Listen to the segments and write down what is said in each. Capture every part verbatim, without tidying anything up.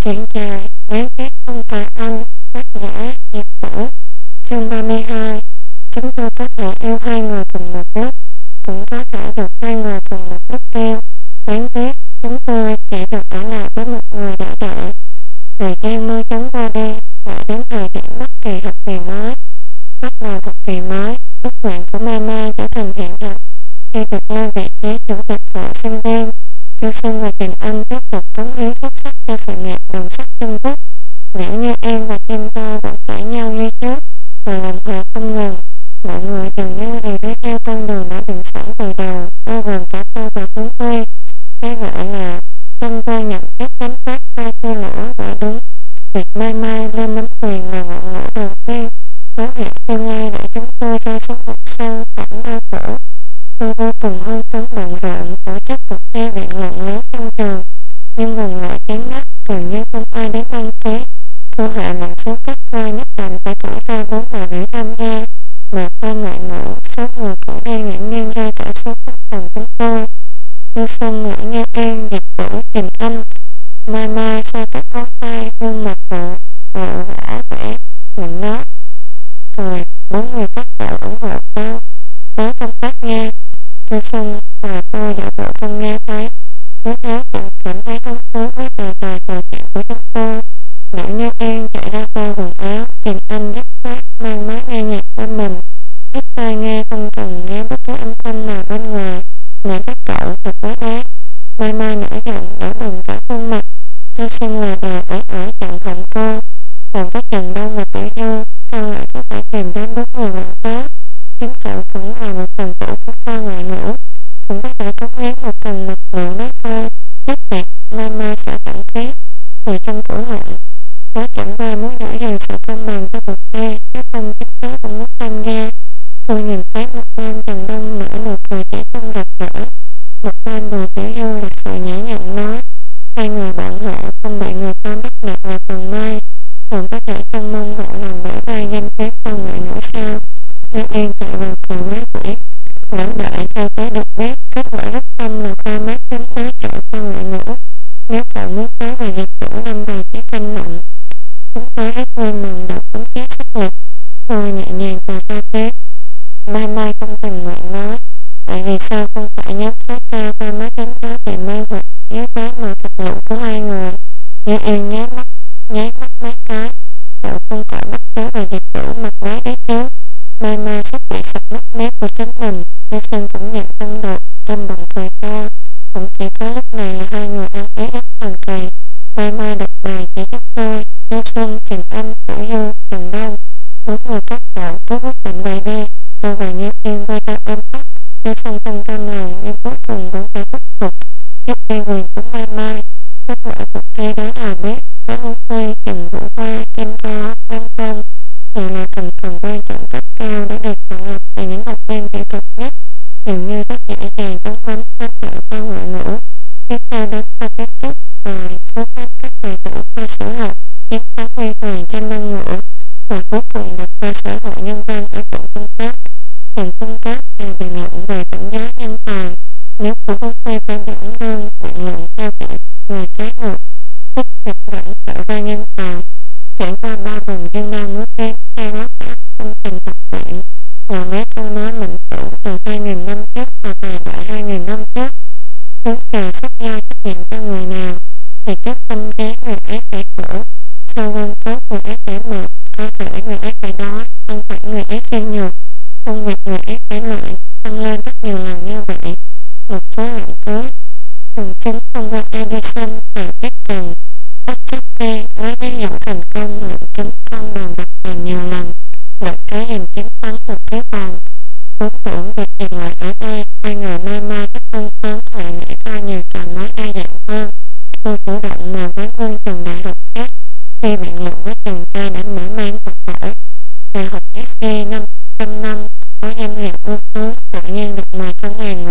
Chuyện dài đáng ghét không phải anh. Tác giả Diệp Tử. Chương ba mươi hai. Chúng tôi có thể yêu hai người cùng một lúc, cũng có thể được hai người cùng một lúc yêu. Đáng tiếc chúng tôi chỉ được ở lại với một người đã đợi. Thời gian mau chóng qua đi, lại đến thời điểm bắt kỳ học kỳ mới. Bắt đầu học kỳ mới, ước nguyện của Mama trở thành hiện thực khi được lên vị trí chủ tịch hội sinh viên. Chu Xuân và Trình Anh tiếp tục cống hiến xuất sắc cho sự nghiệp đường sắt Trung Quốc. Liễu Như An và Kim To vẫn cãi nhau như trước và làm hòa không ngừng. Mọi người dường như đều đi theo con đường đã định sẵn từ đầu, bao gồm cả tôi và Hướng Huy. Cái gọi là phân tôi nhận xét gánh vác hai tia lửa quả đúng. Việc Mai Mai lên nắm quyền là ngọn lửa đầu tiên, dấu hiệu tương lai để chúng tôi rơi xuống vực sâu thẳm đau khổ. Tôi vô cùng hưng phấn bận rộn tổ chức cuộc thi biện luận lớn trong trường, nhưng nguồn loại chán ngắt, dường như không ai đến đăng ký. Cô hạ lệnh xuống cấp khoa nhất định phải cử ra bốn đại biểu tham gia, mà khoa ngoại ngữ số người cử đi nghiễm nhiên ra cả số các phòng chúng tôi. Như Xuân, Liễu Như An, Diệp Tử, Trình Anh, Mai Mai xoa các ngón tay, gương mặt rộ rộ rã vẻ nịnh nót. Rồi bốn người các cậu ủng hộ tao, có công tác nha. Như Xuân và tôi giả bộ không nghe thấy, cứ thế tự cảm thấy hứng thú với đề tài trò chuyện của chúng tôi. Liễu Như An chạy ra coi quần áo, Trình Anh dứt khoát mang máy nghe nhạc bên mình, ít tai nghe không cần nghe bất cứ âm thanh nào bên ngoài. Mẹ các cậu thật quá đáng. Mai Mai nổi giận đỏ bừng cả khuôn mặt. Như Xuân là đà ỏi ỏi chặn họng cô. Còn có Trần Đông và Tiểu Du sao lại có thể tìm đến bốn người bạn tốt. Chính cậu cũng là một phần tử của khoa ngoại ngữ, cũng có thể cống hiến một phần lực lượng đó thôi. Nhất định Mai Mai sẽ cảm thấy người trong cổ họng. Đó chẳng qua muốn giữ gìn sự công bằng cho cuộc thi, chứ không chắc chắn cũng muốn tham gia. Tôi nhìn thấy một bên Trần Đông nở nụ cười trẻ trung rực rỡ, một bên Bùi Tiểu Du lịch sự nhã nhặn nói: hai người bạn họ không bị người ta bắt nạt là phần may, còn có thể trông mong họ làm bể vai danh tiếng sau ngoại ngữ sao. Như Yên chạy vào cười má quỷ. Lãnh đại theo cái được biết, kết quả rất tâm là khoa mát tính tới chọn khoa ngoại ngữ. Nếu cậu muốn tới và Diệp Tử lâm vào chiếc canh nặng, chúng tôi rất vui mừng được ứng chiếc sức lực. Tôi nhẹ nhàng và ra tiếng. Mai Mai không tình nguyện nói: tại vì sao không phải nhóm số cao khoa mát tính đó bị mê hoặc dưới cái mà thực lực của hai người. Như Yên nháy mắt nháy mắt mấy cái. Cậu không phải bắt tới và Diệp Tử mặc váy đấy chứ. Mai Mai sắp bị sặc nước mép của chính mình. Như Xuân cũng nhận không được, trong bụng cười to. Cũng chỉ có lúc này là hai người ăn ý ấp thần kỳ. Mai Mai đập bài chỉ các tôi, Như Xuân, Trình Anh, Tiểu Du, Trần Đông. Bốn người các cậu cứ quyết định bài đi. Tôi và Như Yên quay ra ôm ấp. Như Xuân không cam lòng nhưng cuối cùng vẫn phải khuất phục trước uy quyền của Mai Mai. Kết quả cuộc thi đó là biết, có Hướng Huy, Trần Vũ Hoa, Kim To, Văn Phong đều là thành phần quan trọng cấp cao đã được chọn lọc từ những học viên kỹ thuật nhất, dường như rất dễ dàng chóng vánh các loại khoa ngoại ngữ. Tiếp theo đến khoa kiến trúc, rồi số các các tài tử khoa sử học chiến thắng huy hoàng trên lưng ngựa, và cuối cùng là khoa xã hội nhân văn ở trường Trung Cấp. Trường Trung Cấp là biện luận về cảnh giới nhân tài. Nếu của Hướng Huy phải đảm đương biện luận theo kiểu người trái ngược, tức gặp dẫn tạo ra nhân tài. Trải qua ba vòng dương đao nước kém theo lắp áp công trình học viện, là lấy câu nói mệnh tử từ hai nghìn năm trước và thời đại hai nghìn năm trước. Cứ chờ sắp giao trách nhiệm cho người nào, thì trước tâm trí người ấy phải khổ, sau gân cốt người ấy phải mệt, cơ thể người ấy phải đói, thân thể người ấy suy nhược, công việc người ấy phải loại, tăng lên rất nhiều lần như vậy. Một số lệnh cưới thường chính thông qua Edison, Hà Trích Trần, Oxford lấy ví dụ thành công luận chứng con đường gặp hàng nhiều lần, lợi thế hình chiến thắng một cái vòng. Vốn tưởng việc dừng lại ở đây, hai người Mai Mai rất hưng phấn lại nghĩ ra nhiều trò mới đa dạng hơn. Cô chủ động mời quán quân trường đại học khác khi biện luận với trường ca đã mở mang học hỏi. Đại học ét giê năm trăm năm có danh hiệu ưu tú tự nhiên được mời trong hàng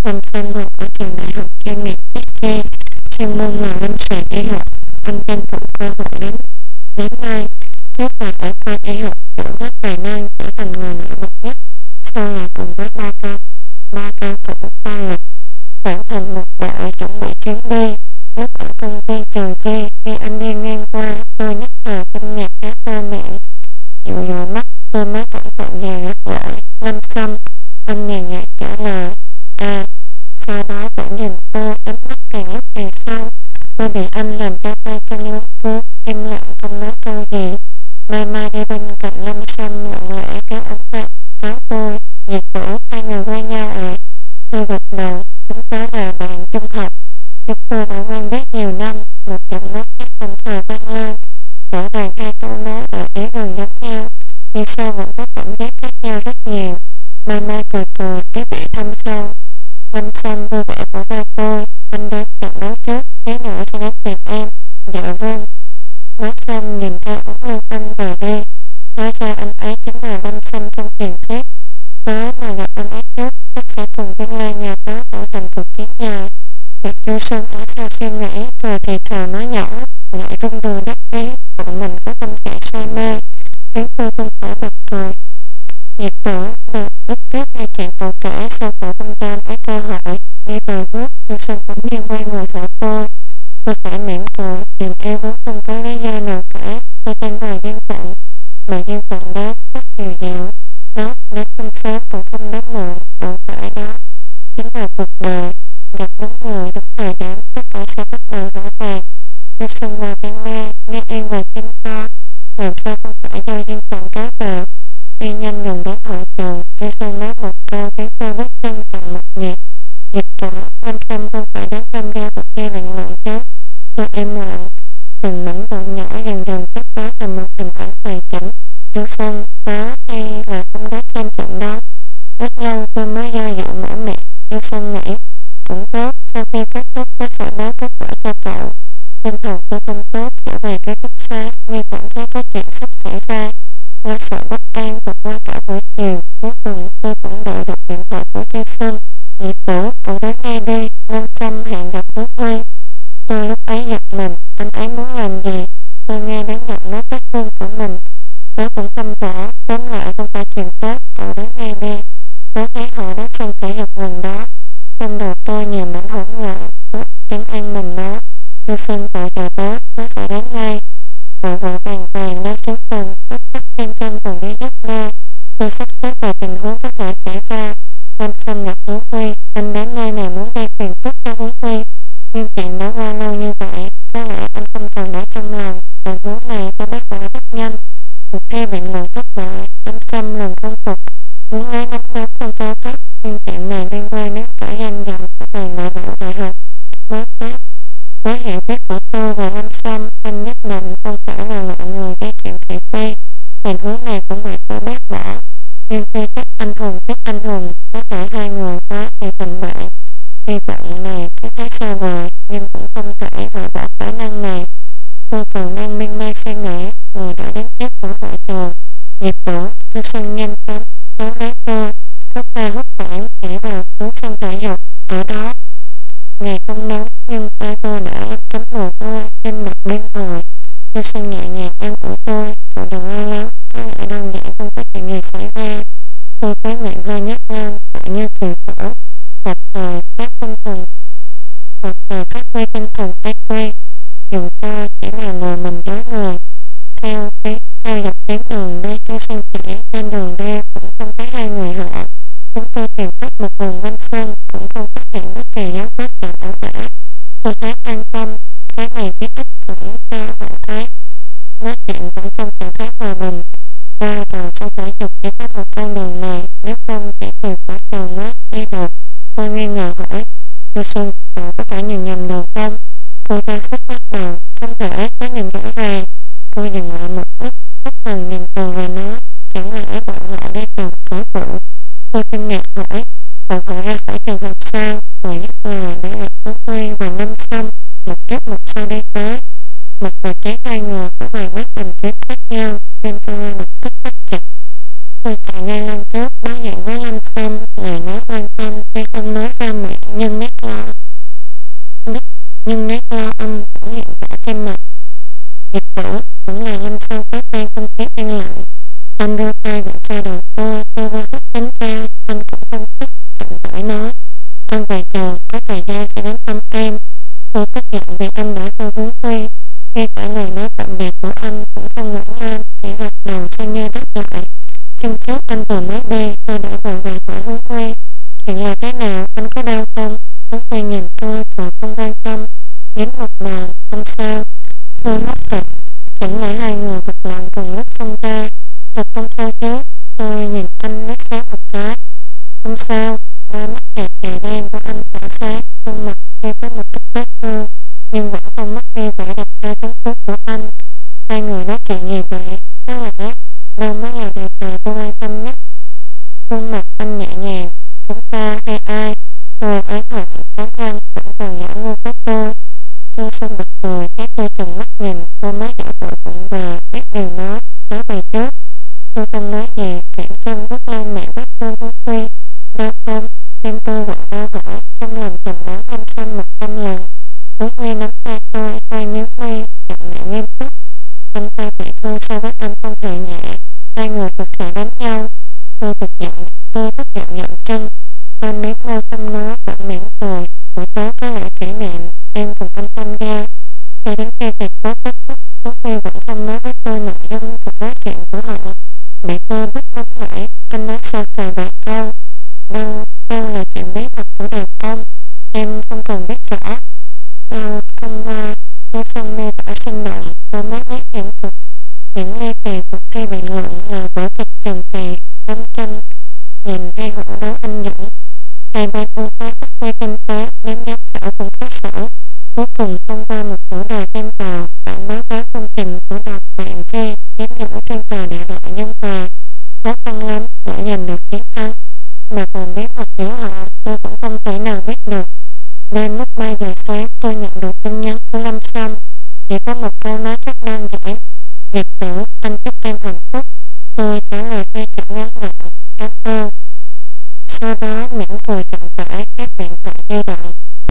Lâm Sâm học ở trường đại học chuyên nghiệp ét xê, chuyên môn là lâm sàng y học. Anh tranh thủ cơ hội đến đến nay, trước là ở khoa y học chỗ hết tài năng trở thành người nổi bật nhất, sau là cùng với ba cao ba cao thủ khoa luật tạo thành một đội chuẩn bị chuyến đi. Lúc ở công ty Trường Chi, khi anh đi ngang qua, tôi nhất thời kinh ngạc há to miệng, dụi dụi mắt, đôi mắt vẫn còn già rất gợi. Lâm Sâm, anh nhàn nhạt trả lời. À, sau đó vẫn nhìn tôi, ánh mắt càng lúc càng sâu. Tôi bị anh làm cho tay chân luống cuống, im lặng không nói câu gì. Mai Mai đi bên cạnh Lâm Sâm lặng lẽ kéo ống tay áo tôi. Diệp Tử, hai người quen nhau à? Tôi gật đầu, chúng ta là bạn trung học. Chúng tôi đã quen biết nhiều năm. Một giọng nói khác đồng thời vang lên. Rõ ràng hai câu nói ở ý gần giống nhau, nhưng sao vẫn có cảm giác khác nhau rất nhiều. Mai Mai cười cười, ý vị thâm sâu. Lâm Sâm vui vẻ bỏ qua tôi. Anh đến trận đấu trước, thế nhỏ sẽ đến tìm em. Dạ vâng. Nói xong nhìn theo ống lưng anh rời đi. Nói ra anh ấy chính là Lâm Sâm trong truyền thuyết. Đó mà gặp anh ấy trước, chắc sẽ cùng tương lai nhà đó tạo thành cuộc chiến dài. Gặp Du Sơn ở sau suy nghĩ, rồi thì thào nói nhỏ, lại rung đùi đắc ý, tự mình có tâm trạng say mê, khiến tôi không khỏi bật cười. Diệp Tử, được lúc trước nghe chuyện cậu kể, sao cậu không cho anh ấy cơ hội? Đi vài bước, Du Sơn bỗng nhiên quay người hỏi tôi. Tôi phải mỉm cười, tình yêu vốn không có lý do nào cả, tôi tin vào duyên phận, mà duyên phận đó rất dồi dào. Đó, đến không sớm cũng không đến muộn, đủ phải đó. Chính là cuộc đời, gặp đúng người, đúng thời điểm, tất cả sẽ bắt đầu rõ ràng. Du Sơn vào bên me, nghe yên và chim co, làm sao không phải do duyên phận cá vào. Đi nhanh gần đến hội trường, Du Sơn nói một câu khiến tôi bước chân chậm một nhịp. Dịch Tử, Lâm Sâm không phải đến tham gia cuộc thi biện luận chứ? Tôi im lặng, từng mảnh vụn nhỏ dần dần chấp đó thành một hình ảnh hoàn chỉnh. Du Sơn, đó hay là không đến xem trận đó? Rất lâu tôi mới do dự mở miệng. Du Sơn nghĩ, cũng tốt, sau khi kết thúc tôi sẽ báo kết quả cho cậu. Tinh thần tôi không tốt, trở về ký túc xá, nhưng cảm thấy có chuyện sắp xảy ra. Lo sợ bất an vượt qua cả buổi chiều, cuối cùng tôi cũng đợi được điện thoại của Du Sơn. Diệp Tử, cậu đến ngay đi, Lâm Sâm hẹn gặp Hứa Huy. Tôi lúc ấy giật mình, anh ấy muốn làm gì? Tôi nghe đến giọng nói phát run của mình. Tôi cũng không rõ, tóm lại không phải chuyện tốt, cậu đến ngay đi. Tôi thấy họ đến sân thể dục gần đó. Trong đầu tôi nhiều mảnh hỗn loạn, tôi trấn an mình nói. Du Sơn cậu chờ đó, tôi sẽ đến ngay. Vội vội vàng vàng leo xuống tầng, bắt tắt trên chân còn đi dốc la. Tôi sắp xếp vài tình huống có thể xảy ra. Lâm Sâm gặp Hứa Huy, anh đến nơi này muốn gây phiền phức cho Hứa Huy. Nhưng chuyện đã qua lâu như vậy, có lẽ anh không còn để trong lòng. Tình huống này tôi bác bỏ rất nhanh. Cuộc thi biện luận thất bại, Lâm Sâm lòng không phục, muốn lấy nắm đấm trong cao cấp, nhưng chuyện này liên quan đến cả danh dự của toàn đại biểu đại học. Bớt bớt, với hiểu biết của tôi và Lâm Sâm, anh nhất định không phải là loại người gây chuyện thị phi. Tình huống này cũng bị tôi bác bỏ, nhưng chưa chắc anh hùng trước anh hùng, có thể hai người quá thì thành bại. Hy vọng này cứ thấy xa vời, nhưng cũng không thể loại bỏ khả năng này. Tôi còn đang miên man suy nghĩ, người đã đến trước cửa hội trường. Diệp Tử, Du Sơn nhanh chóng kéo lấy tôi, hút ra hút vãn chỉ vào hướng sân thể dục. Ở đó, ngày không nóng, nhưng tay tôi đã lấm tấm mồ hôi, trên mặt điên hồi. Du Sơn nhẹ nhàng an ủi tôi, cậu đừng lo lắng, có lẽ đơn giản không có chuyện gì xảy ra. Tôi khóe miệng hơi nhếch lên, tự như cười khổ. Tập thời các tinh thần, tập thời phát huy tinh thần ác quy, dù cho chỉ là lừa mình dối người. Theo tiếng, theo dọc tuyến đường đi Du Sơn chỉ, trên đường đi cũng không thấy hai người họ. Chúng tôi tìm khắp một vòng quanh sân, cũng không phát hiện bất kỳ dấu vết nào ẩu đả. Tôi khá an tâm, cái này chí ít cũng cho họ thấy. Nói chuyện cũng trong trạng thái hòa bình. Qua đầu sân thể dục chỉ có một con đường này, nếu không chỉ từ khỏi trường mới đi được. Tôi nghi ngờ hỏi, Du Sơn, cậu có phải nhìn nhầm đường không? Cô ra sức bắt đầu, không thể có nhìn rõ ràng. Cô dừng lại một lúc, bất thần nhìn từ rồi nói, chẳng lẽ bọn họ đi từ cửa phụ? Tôi kinh ngạc hỏi, bọn họ ra khỏi trường học sao? Rồi dứt lời để lại Hứa Huy và Lâm Sâm, một trước một sau đi tới. Mặt và chán hai người có vài mắt hình tuyến khác nhau, nên tôi lập tức bắt chặt. Tôi chạy ngay lên trước, đối diện với Lâm Sâm, lời nói quan tâm, tuy không nói ra miệng, Anh và trường có thời gian sẽ đến thăm em. Tôi thất vọng vì anh đã từ hướng Huy. Ngay cả lời nói tạm biệt của anh cũng không ngẩng lên, chỉ gật đầu xem như đáp lại. Chân trước anh vừa mới đi, tôi đã vội vàng hỏi Hướng Huy: chuyện là thế nào, anh có đau không? Hướng Huy nhìn tôi, rồi không quan tâm, nhín một lời: không sao. Tôi ngốc thật, chẳng lẽ hai người vật lộn cùng lúc xông ra? Thật không sao chứ? Tôi nhìn anh liếc xéo một cái. Không sao. Đôi mắt hẹp dài đen của anh tỏa sáng, khuôn mặt tuy có một chút vết thương, nhưng vẫn không mất đi vẻ đẹp trai tuấn tú của anh. Hai người nói chuyện nhiều vậy, có lẽ đâu mới là đề tài tôi quan tâm nhất. Khuôn mặt anh nhẹ nhàng: chúng ta hay ai? Tôi oán hận cắn răng vẫn còn giả ngu với tôi. Thư Xuân bật cười, thấy tôi trừng mắt nhìn, tôi mới giả vội vụng về, biết điều nói: nói về trước. Tôi không nói gì, chuyển chân bước lên mẹ vết thương Hướng Huy. Đau không? Tim tôi vội đau hỏi, trong lòng thầm nói anh xăm một trăm lần. Hướng Huy nắm tay tôi, tay nhướng mi, giọng nhẹ nghiêm túc: anh ta bị thương so với anh không hề nhẹ, hai người thực sự đánh nhau. Tôi tức giận, tôi tức giận nhận chân. Anh miếm môi không nói, vẫn mỉm cười: buổi tối có lẽ kỷ niệm em cùng anh tham gia. Cho đến khi tiệc tối kết thúc, Hướng Huy vẫn không nói với tôi nội dung cuộc nói chuyện của họ. Mẹ tôi rất nóng nảy, anh nói sao xài vài câu. Đâu, đâu là chuyện bí mật của đàn ông, em không cần biết rõ. Đâu, không qua, tôi không miêu tả sinh động, tôi mới biết những cuộc, những ly kỳ cuộc thi biện luận là vở kịch trường kỳ, đấu tranh, nhìn hay hổ đấu anh dũng. Hai bên ưu thế phát huy kinh tế, đến giám khảo cũng có sở. Cuối cùng thông qua một chủ đề thêm vào bản báo cáo công trình của đọc bạn G.